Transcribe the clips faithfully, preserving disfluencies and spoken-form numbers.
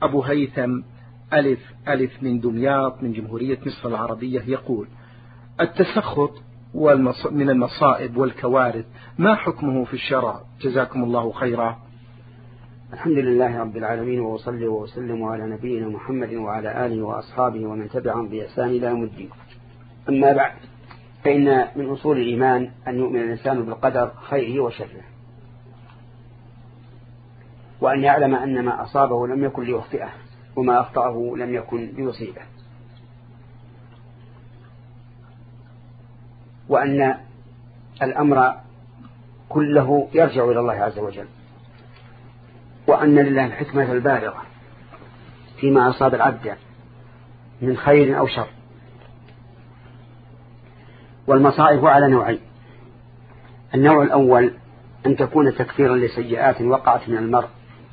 أبو هيثم ألف ألف من دمياط من جمهورية مصر العربية يقول: التسخط من المصائب والكوارث ما حكمه في الشرع؟ جزاكم الله خيرا. الحمد لله رب العالمين، وصلي وسلم على نبينا محمد وعلى آله وأصحابه ومن تبعهم بإحسان إلى يوم الدين. أما بعد، فإن من أصول الإيمان أن يؤمن الإنسان بالقدر خيره وشره، وأن يعلم أن ما أصابه لم يكن ليخطئه، وما أخطأه لم يكن ليصيبه، وأن الأمر كله يرجع إلى الله عز وجل، وأن لله الحكمة البالغة فيما أصاب العبد من خير أو شر. والمصائب على نوعين: النوع الأول أن تكون تكفيرا لسيئات وقعت من المرء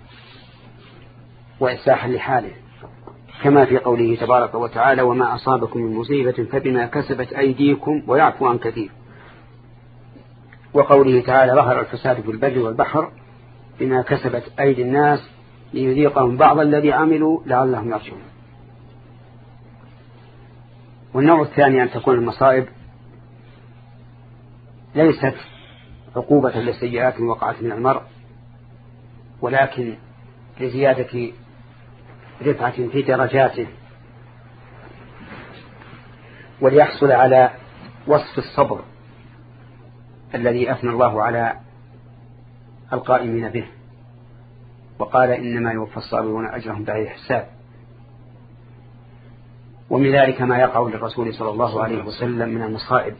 وإصلاحا لحاله، كما في قوله تبارك وتعالى: وما أصابكم من مصيبة فبما كسبت أيديكم ويعفو عن كثير. وقوله تعالى: ظهر الفساد في البر والبحر بما كسبت أيدي الناس ليذيقهم بعض الذي عملوا لعلهم يرجعون. والنوع الثاني أن تكون المصائب ليست عقوبة لسيئات وقعت من المرء، ولكن لزيادة رفعة في درجاته، وليحصل على وصف الصبر الذي أثنى الله على القائمين به، وقال: إنما يوفى الصابرون أجرهم بغير حساب. ومن ذلك ما يقع للرسول صلى الله عليه وسلم من المصائب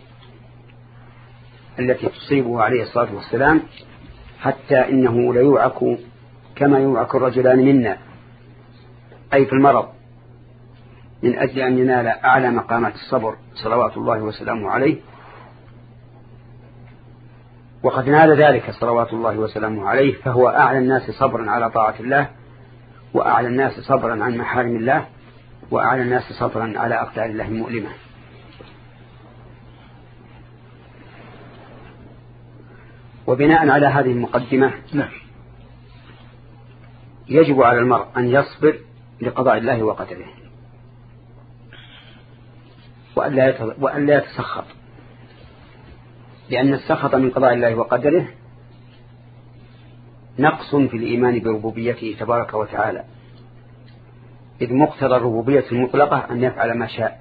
التي تصيبه عليه الصلاة والسلام، حتى إنه ليوعك كما يوعك الرجلان منا، أي في المرض، من أجل أن ينال أعلى مقامات الصبر صلوات الله وسلامه عليه. وقد نال ذلك صلوات الله وسلامه عليه، فهو أعلى الناس صبرا على طاعة الله، وأعلى الناس صبرا عن محارم الله، وأعلى الناس صبرا على أقدار الله المؤلمة. وبناء على هذه المقدمة يجب على المرء أن يصبر لقضاء الله وقدره، وأن لا يتسخط، لأن السخط من قضاء الله وقدره نقص في الإيمان بربوبيته تبارك وتعالى، إذ مقتضى الربوبية المطلقة أن يفعل ما شاء.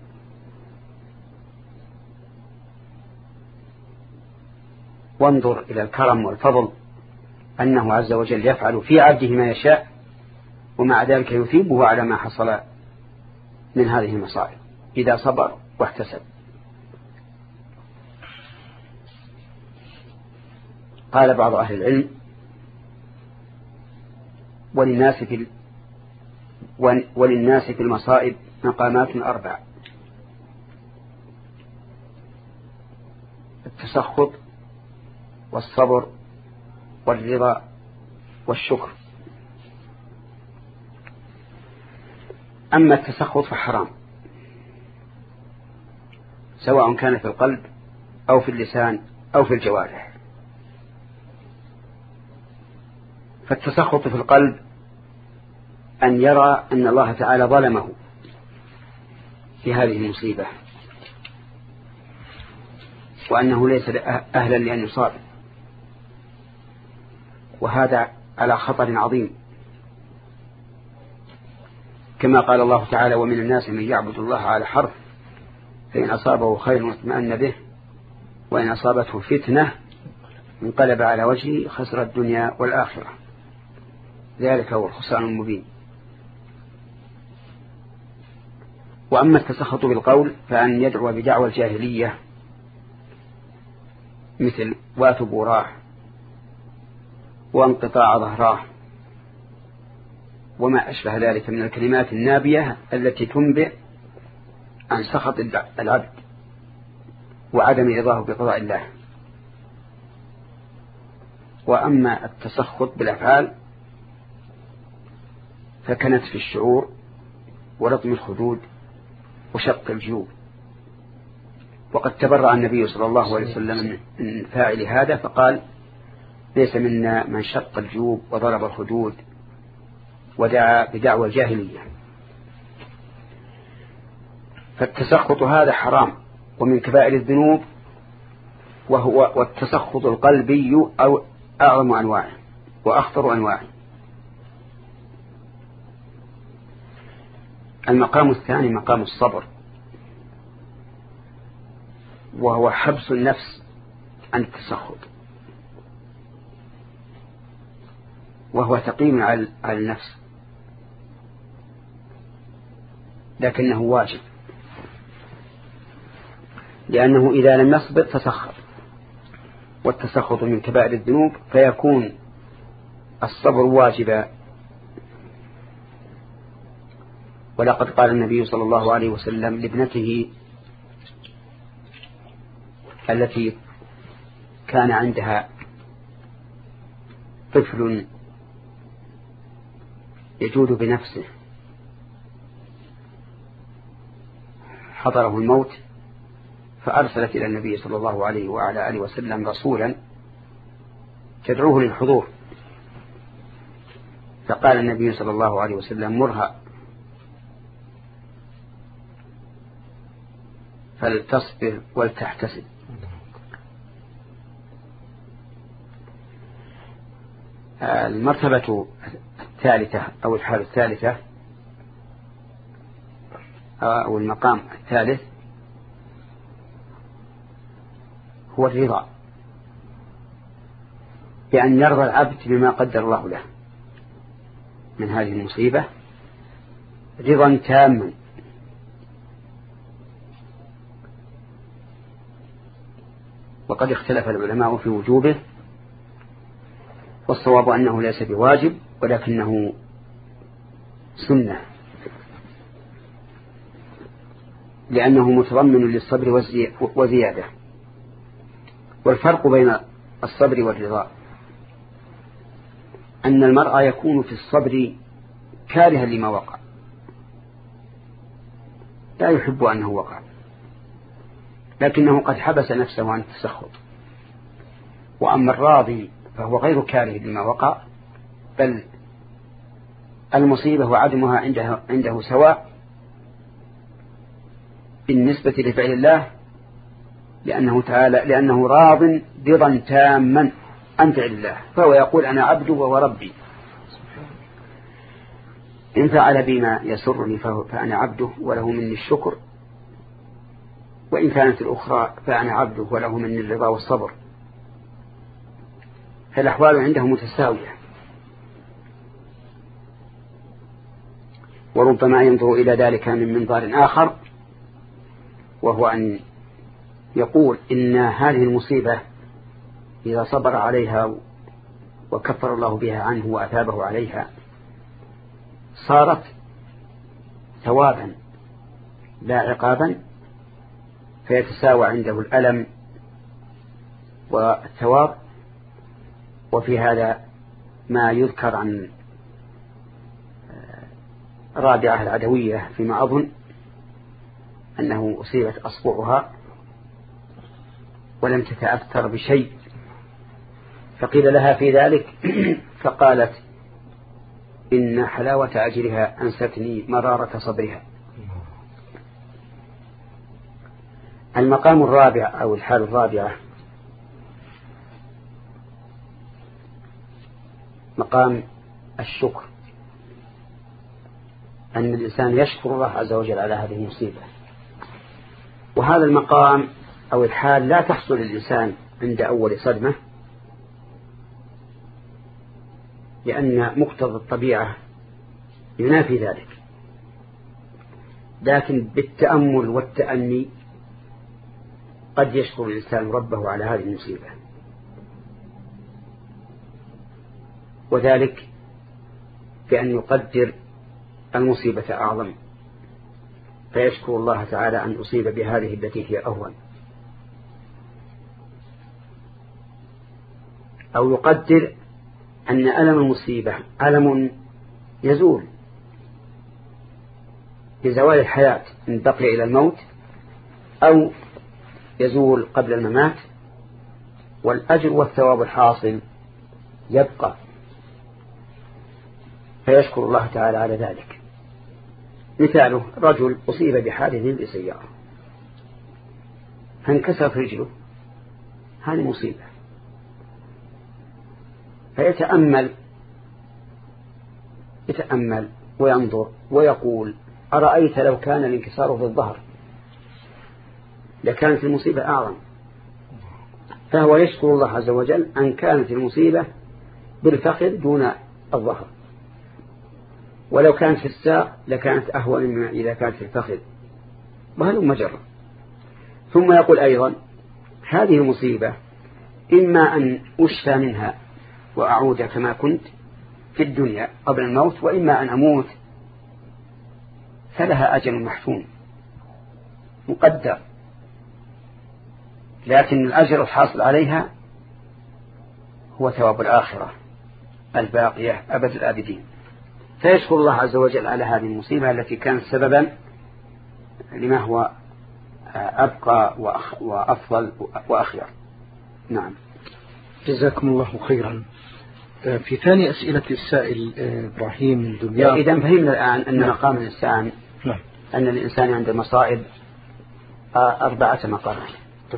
وانظر إلى الكرم والفضل، أنه عز وجل يفعل في عبده ما يشاء، ومع ذلك يثيبه على ما حصل من هذه المصائب إذا صبر واحتسب. قال بعض أهل العلم: وللناس في وللناس في المصائب مقامات أربع: التسخط والصبر والرضا والشكر. أما التسخط فحرام، سواء كان في القلب أو في اللسان أو في الجوارح. فالتسخط في القلب أن يرى أن الله تعالى ظلمه في هذه المصيبة، وأنه ليس أهلا لأن يصاب، وهذا على خطر عظيم، كما قال الله تعالى: ومن الناس من يعبد الله على حرف فإن أصابه خير اطمأن به وإن أصابته فتنة انقلب على وجهه خسر الدنيا والآخرة، ذلك هو الخسران المبين. وأما التسخط بالقول فأن يدعو بدعوى الجاهلية، مثل وات بوراه وانقطاع ظهراه وما أشبه ذلك من الكلمات النابية التي تنبئ عن سخط العبد وعدم رضاه بقضاء الله. وأما التسخط بالأفعال فكانت في الشعور ولطم الخدود وشق الجيوب. وقد تبرأ النبي صلى الله عليه وسلم من فاعل هذا فقال: ليس منا من شق الجيوب وضرب الخدود ودعا بدعوى الجاهلية. فالتسخط هذا حرام ومن كبائر الذنوب، وهو والتسخط القلبي أو أعظم أنواعه وأخطر أنواعه. المقام الثاني مقام الصبر، وهو حبس النفس عن التسخط، وهو ثقيل على النفس، لكنه واجب، لأنه إذا لم يصبر تسخط، والتسخط من كبائر الذنوب، فيكون الصبر واجبا. ولقد قال النبي صلى الله عليه وسلم لابنته التي كان عندها طفل يجود بنفسه حضره الموت، فأرسلت إلى النبي صلى الله عليه وعلى آله وسلم رسولا تدعوه للحضور، فقال النبي صلى الله عليه وسلم مرها فلتصبر ولتحتسب. المرتبة الثالثة أو الحالة الثالثة أو المقام الثالث هو الرضا، بأن يرضى العبد بما قدر الله له من هذه المصيبة رضا تاما، وقد اختلف العلماء في وجوبه، والصواب أنه ليس بواجب ولكنه سنة، لأنه متضمن للصبر وزيادة. والفرق بين الصبر والرضا أن المرء يكون في الصبر كارها لما وقع، لا يحب أنه وقع، لكنه قد حبس نفسه عن التسخط. وأما الراضي فهو غير كاره لما وقع، بل المصيبة وعدمها عنده, عنده سواء بالنسبة لفعل الله، لأنه تعالى لأنه راض رضا تاما عن فعل الله، فهو يقول أنا عبده وهو ربي، إن فعل بما يسرني فأنا عبده وله مني الشكر، وإن كانت الأخرى فأنا عبده وله مني الرضا والصبر. فالأحوال عنده متساوية، وربما ينظر إلى ذلك من منظار آخر، وهو أن يقول إن هذه المصيبة إذا صبر عليها وكفر الله بها عنه وأثابه عليها صارت ثوابا لا عقابا، فيتساوى عنده الألم والثواب. وفي هذا ما يذكر عن رابعة العدوية فيما أظن أنه أصيبت أصبعها ولم تتأثر بشيء، فقيل لها في ذلك فقالت إن حلاوة أجرها أنستني مرارة صبرها. المقام الرابع أو الحال الرابعة مقام الشكر، أن الإنسان يشكر الله عز وجل على هذه المصيبة. وهذا المقام أو الحال لا تحصل الإنسان عند أول صدمة، لأن مقتضى الطبيعة ينافي ذلك، لكن بالتأمل والتأني قد يشكر الإنسان ربه على هذه المصيبة، وذلك بأن يقدر المصيبة أعظم، فيشكر الله تعالى أن أصيب بهذه التي هي أهون، أو يقدر أن ألم المصيبة ألم يزول بزوال الحياة من بقي إلى الموت، أو يزول قبل الممات، والأجر والثواب الحاصل يبقى. فيشكر الله تعالى على ذلك. مثاله رجل أصيب بحادث بسيارة فانكسرت رجله، هذه مصيبة، فيتأمل يتأمل وينظر ويقول أرأيت لو كان الانكسار في الظهر لكانت المصيبة أعظم، فهو يشكر الله عز وجل أن كانت المصيبة بالفخذ دون الظهر، ولو كانت في الساق لكانت أهون مما إذا كانت في الفخذ، وهذا مجرد. ثم يقول أيضا هذه المصيبة إما أن أشفى منها وأعود كما كنت في الدنيا قبل الموت، وإما أن أموت فلها أجل محتوم مقدر، لكن الأجر الحاصل عليها هو ثواب الآخرة الباقية أبد الآبدين. فيشكر الله عز وجل على هذه المصيبة التي كانت سببا لما هو أبقى وأفضل وأخير. نعم. جزاكم الله خيرا. في ثاني أسئلة السائل إبراهيم من دمياط. إذا فهمنا الآن أن نعم. مقام الإنسان نعم. أن الإنسان عند المصائب أربعة مقامات.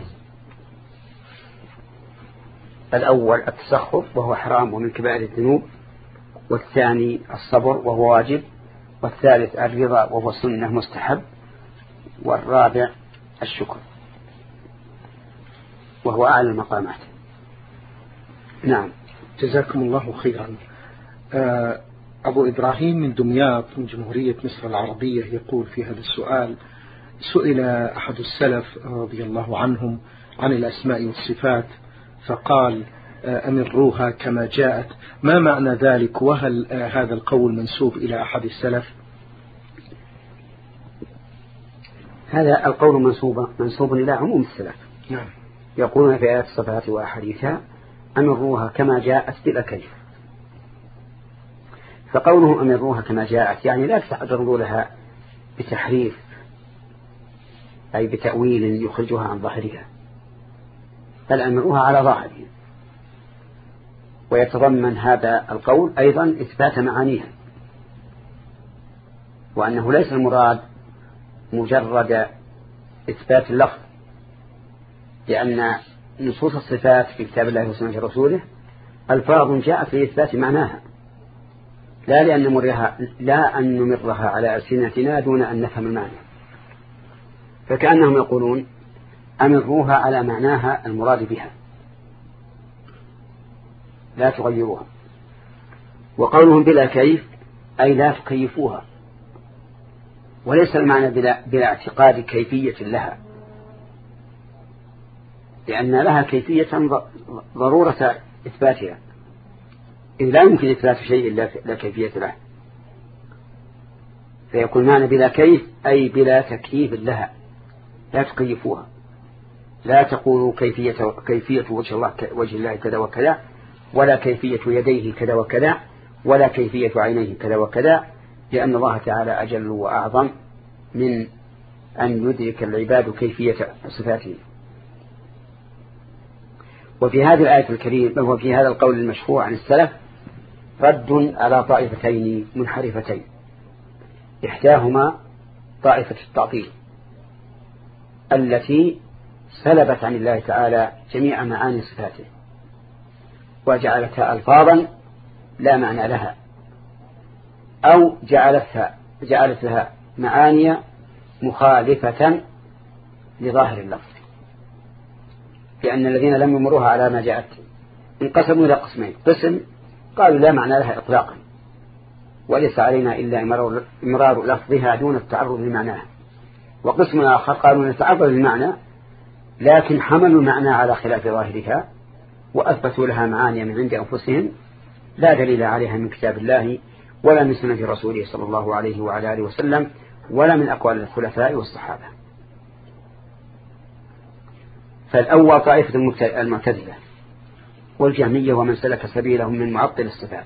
الأول التسخط وهو حرام ومن كبائر الذنوب، والثاني الصبر وهو واجب، والثالث الرضا وهو سنة مستحب، والرابع الشكر وهو أعلى المقامات. نعم. جزاكم الله خيرا. أبو إبراهيم من دمياط من جمهورية مصر العربية يقول في هذا السؤال: سئل أحد السلف رضي الله عنهم عن الأسماء والصفات فقال أمروها كما جاءت، ما معنى ذلك؟ وهل هذا القول منسوب إلى أحد السلف؟ هذا القول منسوب منسوب إلى عموم السلف. نعم. يقولون في آيات الصفات وأحاديثها أمروها كما جاءت بلا كيف. فقوله أمروها كما جاءت يعني لا تعرضوا لها بتحريف أي بتأويل يخرجها عن ظاهرها، بل أمروها على ظاهرها. ويتضمن هذا القول أيضا إثبات معانيها، وأنه ليس المراد مجرد إثبات اللفظ، لأن نصوص الصفات في كتاب الله وسنة رسوله ألفاظ جاءت لإثبات معناها، لا لأن نمرها لا أن نمرها على ألسنتنا دون أن نفهم المعنى. فكأنهم يقولون أمروها على معناها المراد بها لا تغيروها. وقولهم بلا كيف أي لا تكيفوها، وليس المعنى بلا, بلا اعتقاد كيفية لها، لأن لها كيفية ضرورة إثباتها، إذ لا يمكن إثبات شيء لا كيفية له. فيكون معنى بلا كيف أي بلا تكييف لها، لا تكيفوها، لا تقولوا كيفية, كيفية وجه الله, وجه الله كذا وكذا، ولا كيفية يديه كذا وكذا، ولا كيفية عينيه كذا وكذا، لأن الله تعالى أجل وأعظم من أن يدرك العباد كيفية صفاته. وفي هذه الآية الكريمة وفي هذا القول المشهور عن السلف رد على طائفتين منحرفتين، إحداهما طائفة التعطيل التي سلبت عن الله تعالى جميع معاني صفاته وجعلتها ألفاظا لا معنى لها، أو جعلتها جعلت لها معاني مخالفة لظاهر اللفظ، لأن الذين لم يمروها على ما جاءت انقسموا إلى قسمين: قسم قالوا لا معنى لها إطلاقا وليس علينا إلا إمرار لفظها دون التعرض لمعناها، وقسم آخر قالوا نتعرض للمعنى لكن حملوا المعنى على خلاف ظاهرها وأثبتوا لها معاني من عند أنفسهم لا دليل عليها من كتاب الله ولا من سنة رسوله صلى الله عليه وعلى آله وسلم ولا من أقوال الخلفاء والصحابة. فالأول طائفة المعتزلة والجهمية ومن سلك سبيلهم من معطل الصفات،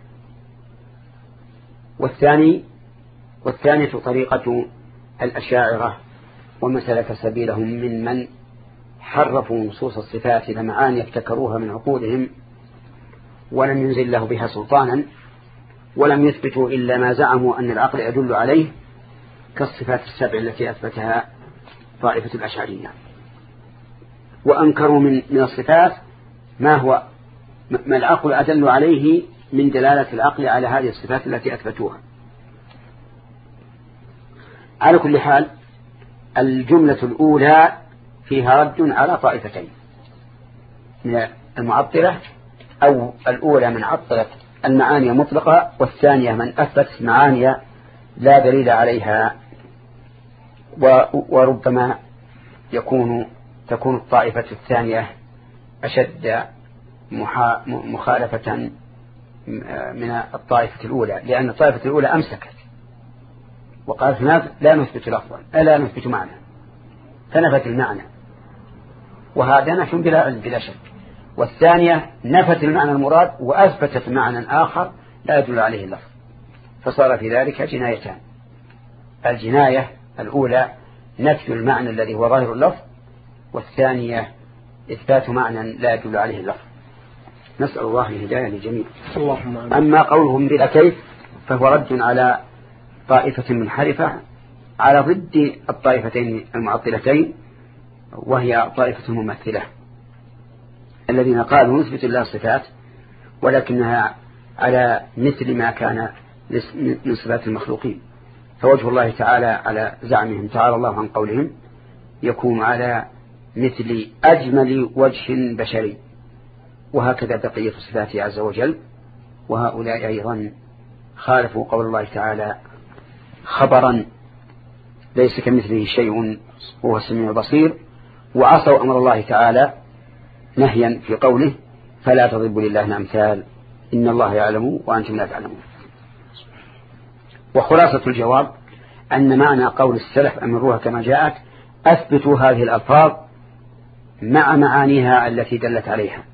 والثاني والثانية طريقة الأشاعرة ومن سلك سبيلهم من من حرفوا نصوص الصفات لمعاني ابتكروها من عقولهم ولم ينزل له بها سلطانا، ولم يثبتوا إلا ما زعموا أن العقل يدل عليه كالصفات السبع التي أثبتها طائفة الأشعرية، وأنكروا من من الصفات ما هو ما العقل أدل عليه من دلالة العقل على هذه الصفات التي أثبتوها. على كل حال الجملة الأولى فيها رد على طائفتين من المعطلة، أو الأولى من عطلت المعاني المطلقة، والثانية من أثبت معاني لا دليل عليها. وربما يكون تكون الطائفة الثانية أشد مخالفة من الطائفة الأولى، لأن الطائفة الأولى أمسكت وقالت لا نثبت لفظا ألا نثبت معنى، فنفت المعنى، وهذا نفي بلا بلا شك. والثانية نفت المعنى المراد وأثبتت معنى آخر لا يدل عليه اللفظ، فصار في ذلك جنايتان. الجناية الأولى نفي المعنى الذي هو ظاهر اللفظ، والثانية إثبات معنى لا يدل عليه اللفظ. نسأل الله الهداية للجميع. أما قولهم بلا كيف فهو رد على طائفة منحرفة على ضد الطائفتين المعطلتين، وهي طائفة الممثلة الذين قالوا نثبت الله صفات ولكنها على مثل ما كان من صفات المخلوقين، فوجه الله تعالى على زعمهم تعالى الله عن قولهم يكون على مثل أجمل وجه بشري، وهكذا بقية صفاته عز وجل. وهؤلاء أيضا خالفوا قول الله تعالى خبرا ليس كمثله شيء وهو السميع البصير، وعصوا أمر الله تعالى نهيا في قوله فلا تضربوا لله الأمثال إن الله يعلم وأنتم لا تعلمون. وخلاصة الجواب أن معنى قول السلف أمروها كما جاءت، أثبتوا هذه الألفاظ مع معانيها التي دلت عليها،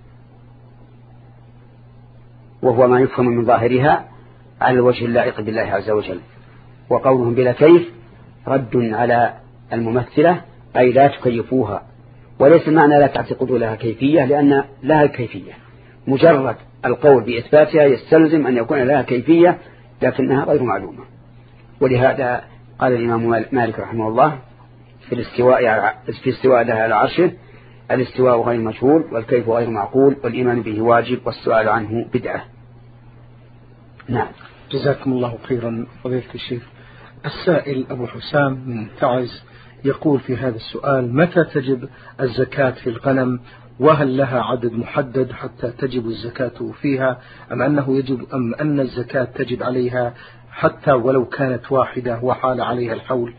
وهو ما يفهم من ظاهرها على الوجه اللائق بالله عز وجل. وقولهم بلا كيف رد على الممثلة، أي لا تكيفوها، وليس معنى لا تعتقدوا لها كيفية، لأن لها كيفية، مجرد القول بإثباتها يستلزم أن يكون لها كيفية لكنها غير معلومة. ولهذا قال الإمام مالك رحمه الله في الاستواء في استواء لها على عرشه: الاستواء غير مجهول والكيف غير معقول والإيمان به واجب والسؤال عنه بدعة. نعم. جزاكم الله خيرا فضيلة الشيخ. السائل أبو حسام من تعز يقول في هذا السؤال: متى تجب الزكاة في الغنم؟ وهل لها عدد محدد حتى تجب الزكاة فيها، أم أنه يجب أم أن الزكاة تجب عليها حتى ولو كانت واحدة وحال عليها الحول؟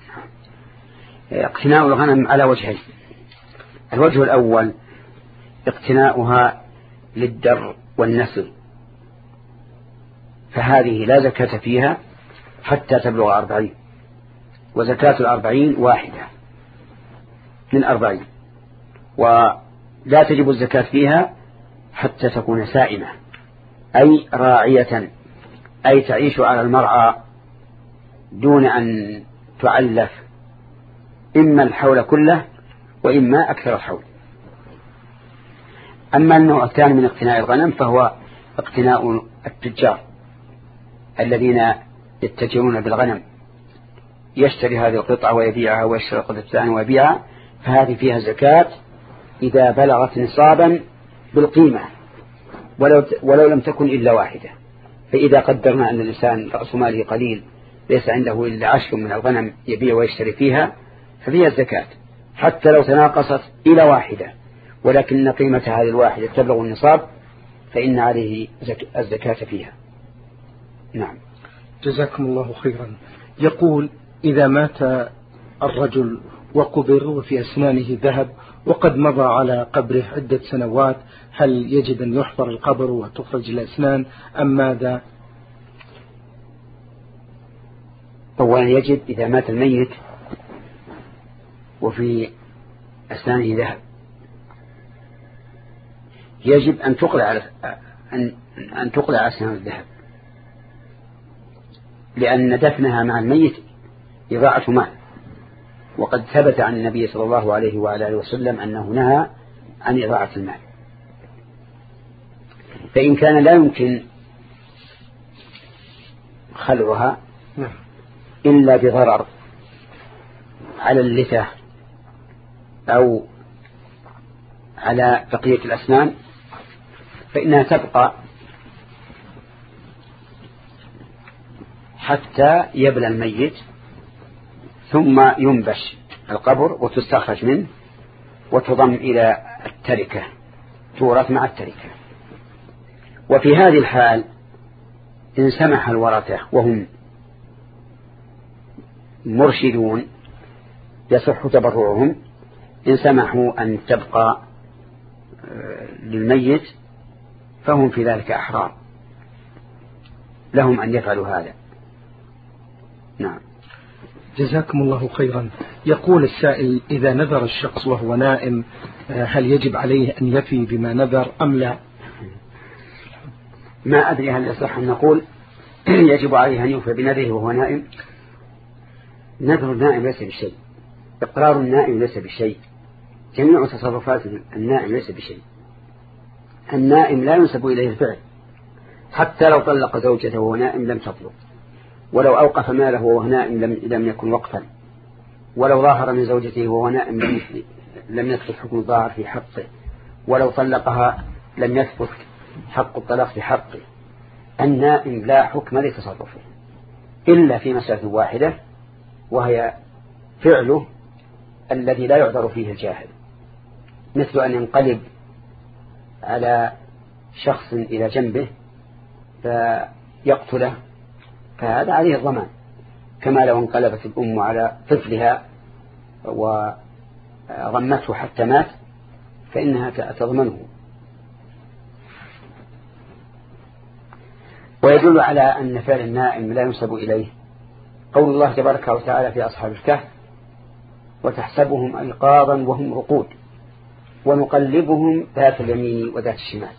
اقتناء الغنم على وجهين: الوجه الأول اقتناؤها للدر والنسل، فهذه لا زكاة فيها حتى تبلغ أربعين، وزكاة الأربعين واحدة من أربعين، ولا تجب الزكاة فيها حتى تكون سائمة أي راعية، أي تعيش على المرعى دون أن تعلف إما الحول كله وإما أكثر الحول. أما النوع الثاني من اقتناء الغنم فهو اقتناء التجار الذين يتجرون بالغنم، يشتري هذه القطعة ويبيعها ويشتري القطعة الثانية ويبيعها، فهذه فيها زكاة إذا بلغت نصابا بالقيمة ولو, ولو لم تكن إلا واحدة. فإذا قدرنا أن الإنسان رأس ماله قليل ليس عنده إلا عشر من الغنم يبيع ويشتري فيها، ففيها الزكاة حتى لو تناقصت إلى واحدة، ولكن قيمة هذه الواحدة تبلغ النصاب فإن عليه الزكاة فيها. نعم. جزاكم الله خيرا. يقول: إذا مات الرجل وقبر وفي أسنانه ذهب وقد مضى على قبره عدة سنوات، هل يجب أن يحفر القبر وتخرج الأسنان أم ماذا؟ أولا يجب إذا مات الميت وفي أسنانه ذهب يجب أن تقلع أن أن تقلع أسنان الذهب، لأن دفنها مع الميت إضاعة مال، وقد ثبت عن النبي صلى الله عليه وعلى وسلم أنه نهى عن إضاعة المال. فإن كان لا يمكن خلعها إلا بضرر على اللثة أو على بقية الأسنان فإنها تبقى حتى يبلى الميت ثم ينبش القبر وتستخرج منه وتضم إلى التركة تورث مع التركة. وفي هذه الحال إن سمح الورثة وهم مرشدون يصح تبرعهم إن سمحوا أن تبقى للميت فهم في ذلك أحرار لهم أن يفعلوا هذا. نعم. جزاكم الله خيرا. يقول السائل إذا نذر الشخص وهو نائم هل يجب عليه أن يفي بما نذر أم لا؟ ما أدري هل يصح أن نقول يجب عليه أن يوفي بنذره وهو نائم. نذر النائم ليس بشيء، إقرار النائم ليس بشيء، جميع تصرفات النائم ليس بشيء. النائم لا ينسب إليه الفعل، حتى لو طلق زوجته وهو نائم لم تطلق، ولو أوقف ماله وهو نائم لم, لم يكن وقفا، ولو ظاهر من زوجته وهو نائم لم, لم يثبت حكم الظاهر في حقه، ولو طلقها لم يثبت حق الطلاق في حقه. النائم لا حكم لتصرفه إلا في مسألة واحدة وهي فعله الذي لا يعذر فيه الجاهل، مثل أن ينقلب على شخص إلى جنبه فيقتله، فهذا عليه الضمان، كما لو انقلبت الأم على طفلها وغمته حتى مات فإنها تضمنه. ويدل على أن فعل النائم لا ينسب إليه قول الله تبارك وتعالى في أصحاب الكهف وتحسبهم أيقاظا وهم رقود ونقلبهم ذات اليمين وذات الشمال،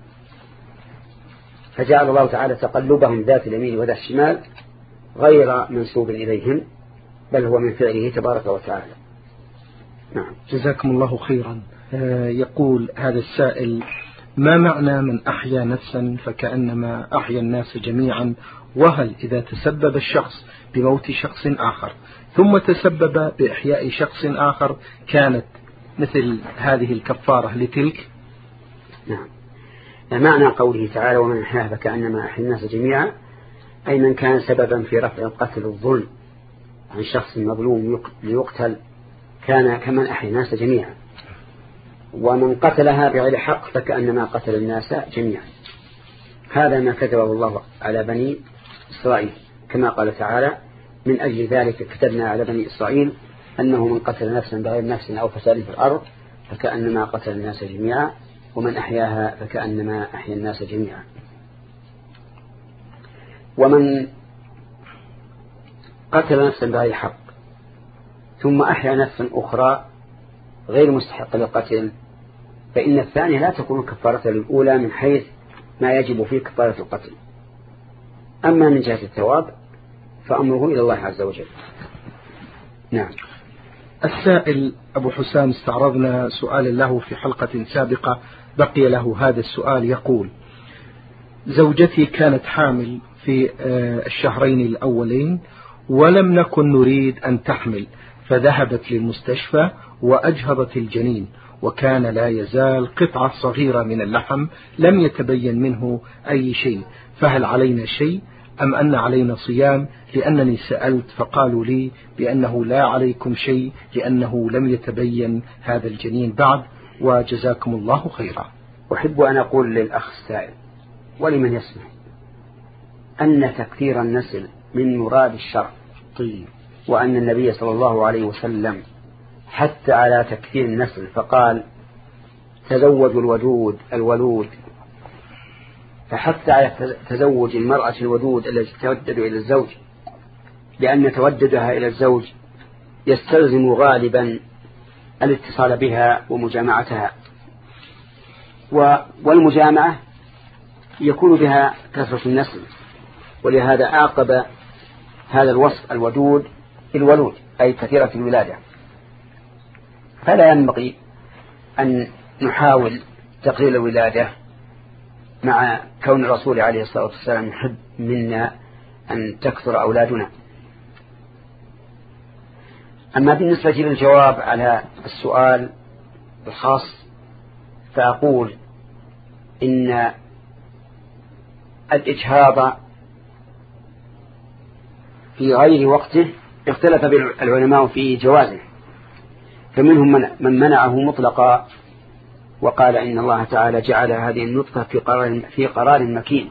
فجعل الله تعالى تقلبهم ذات اليمين وذات الشمال غير منسوب إليهم بل هو من فعله تبارك وتعالى. نعم. جزاكم الله خيرا. يقول هذا السائل ما معنى من أحيا نفسا فكأنما أحيا الناس جميعا، وهل إذا تسبب الشخص بموت شخص آخر ثم تسبب بإحياء شخص آخر كانت مثل هذه الكفارة لتلك؟ نعم. معنى قوله تعالى ومن أحياها فكأنما أحيا الناس جميعا أي من كان سببا في رفع القتل الظلم عن شخص مظلوم ليقتل كان كمن أحيا الناس جميعا، ومن قتلها بغير حق فكأنما قتل الناس جميعا. هذا ما كتبه الله على بني إسرائيل كما قال تعالى من أجل ذلك كتبنا على بني إسرائيل أنه من قتل نفسا بغير نفس أو فساد في الأرض فكأنما قتل الناس جميعا ومن أحياها فكأنما أحيا الناس جميعا. ومن قتل نفسا بغير حق ثم أحيا نفسا أخرى غير مستحق للقتل فإن الثانية لا تكون كفارة للأولى من حيث ما يجب فيه كفارة القتل. أما من جهة الثواب فأمره إلى الله عز وجل. نعم. السائل أبو حسام استعرضنا سؤالا له في حلقة سابقة بقي له هذا السؤال. يقول زوجتي كانت حامل في الشهرين الأولين ولم نكن نريد أن تحمل فذهبت للمستشفى وأجهضت الجنين وكان لا يزال قطعة صغيرة من اللحم لم يتبين منه أي شيء، فهل علينا شيء أم أن علينا صيام؟ لأنني سألت فقالوا لي بأنه لا عليكم شيء لأنه لم يتبين هذا الجنين بعد، وجزاكم الله خيرا. أحب أن أقول للأخ السائل ولمن يسمع أن تكثير النسل من مراد الشرع، طيب. وأن النبي صلى الله عليه وسلم حتى على تكثير النسل فقال تزوجوا الودود الولود، فحتى على تزوج المرأة الودود التي تودد إلى الزوج، لأن توددها إلى الزوج يستلزم غالبا الاتصال بها ومجامعتها، والمجامعة يكون بها كثرة النسل، ولهذا أعقب هذا الوصف الودود الولود أي كثيرة الولادة. فلا ينبغي أن نحاول تقليل الولادة مع كون الرسول عليه الصلاة والسلام يحب منا أن تكثر أولادنا. أما بالنسبة للجواب على السؤال الخاص فأقول إن الإجهاض في غير وقته اختلف العلماء في جوازه، فمنهم من منعه مطلقا وقال إن الله تعالى جعل هذه النطفة في قرار, في قرار مكين،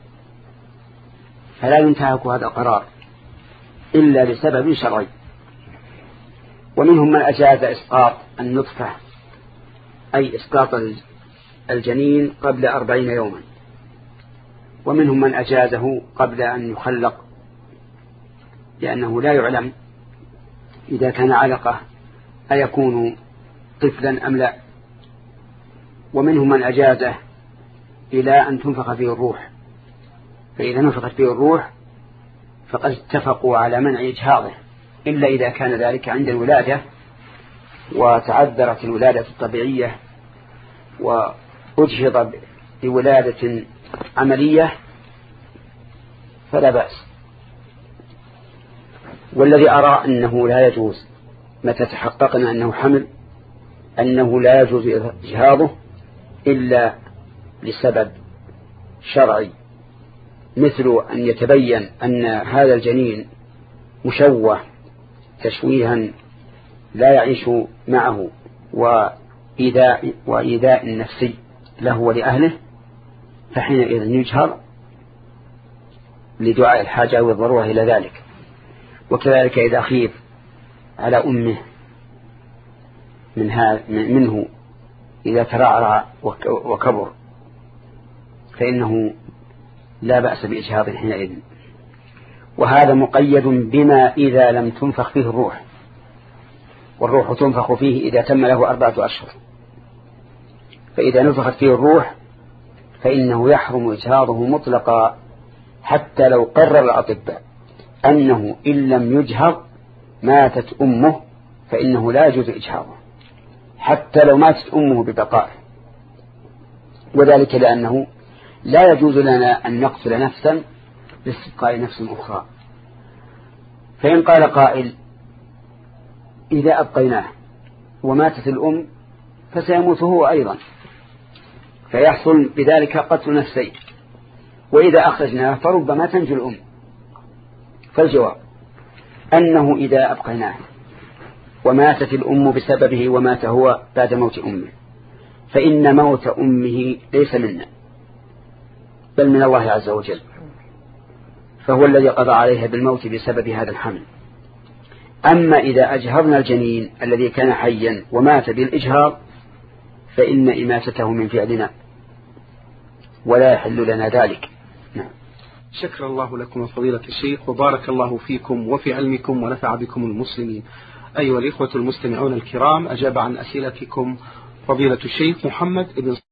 فلا ينتهك هذا القرار إلا لسبب شرعي. ومنهم من أجاز إسقاط النطفة أي إسقاط الجنين قبل أربعين يوما، ومنهم من أجازه قبل أن يخلق، لأنه لا يعلم إذا كان علقة أيكون طفلا أم لا. ومنهم من أجازه إلى أن تنفخ فيه الروح، فإذا نفخت فيه الروح فقد اتفقوا على منع إجهاضه، إلا إذا كان ذلك عند الولادة وتعذرت الولادة الطبيعية وأجهض بولادة عملية فلا بأس. والذي أرى أنه لا يجوز متى تحققنا أنه حمل أنه لا يجوز إجهاضه إلا لسبب شرعي، مثل أن يتبين أن هذا الجنين مشوه تشويها لا يعيش معه وإيذاء, وإيذاء نفسي له ولأهله، فحينئذ يجهر لدعاء الحاجة والضرورة إلى ذلك. وكذلك إذا خيف على أمه من منه إذا ترعرع وكبر فإنه لا بأس بإجهاضه حينئذ. وهذا مقيد بما إذا لم تنفخ فيه الروح، والروح تنفخ فيه إذا تم له أربعة أشهر، فإذا نفخت فيه الروح فإنه يحرم إجهاضه مطلقا، حتى لو قرر الأطباء أنه إن لم يجهض ماتت أمه فإنه لا يجوز إجهاضه حتى لو ماتت أمه ببقائه، وذلك لأنه لا يجوز لنا أن نقتل نفسا لاستبقاء نفس أخرى. فإن قال قائل إذا أبقيناه وماتت الأم فسيموت هو أيضا، فيحصل بذلك قتل نفسين، وإذا أخرجناه فربما تنجو الأم. فالجواب أنه إذا أبقيناه وماتت الأم بسببه ومات هو بعد موت أمه فإن موت أمه ليس منا بل من الله عز وجل، فهو الذي قضى عليها بالموت بسبب هذا الحمل. أما إذا أجهضنا الجنين الذي كان حيا ومات بالإجهاض فإن إماتته من فعلنا ولا يحل لنا ذلك. نعم. شكر الله لكم فضيلة الشيخ، وبارك الله فيكم وفي علمكم ونفع بكم المسلمين. أيها الإخوة المستمعون الكرام، أجاب عن أسئلتكم فضيلة الشيخ محمد بن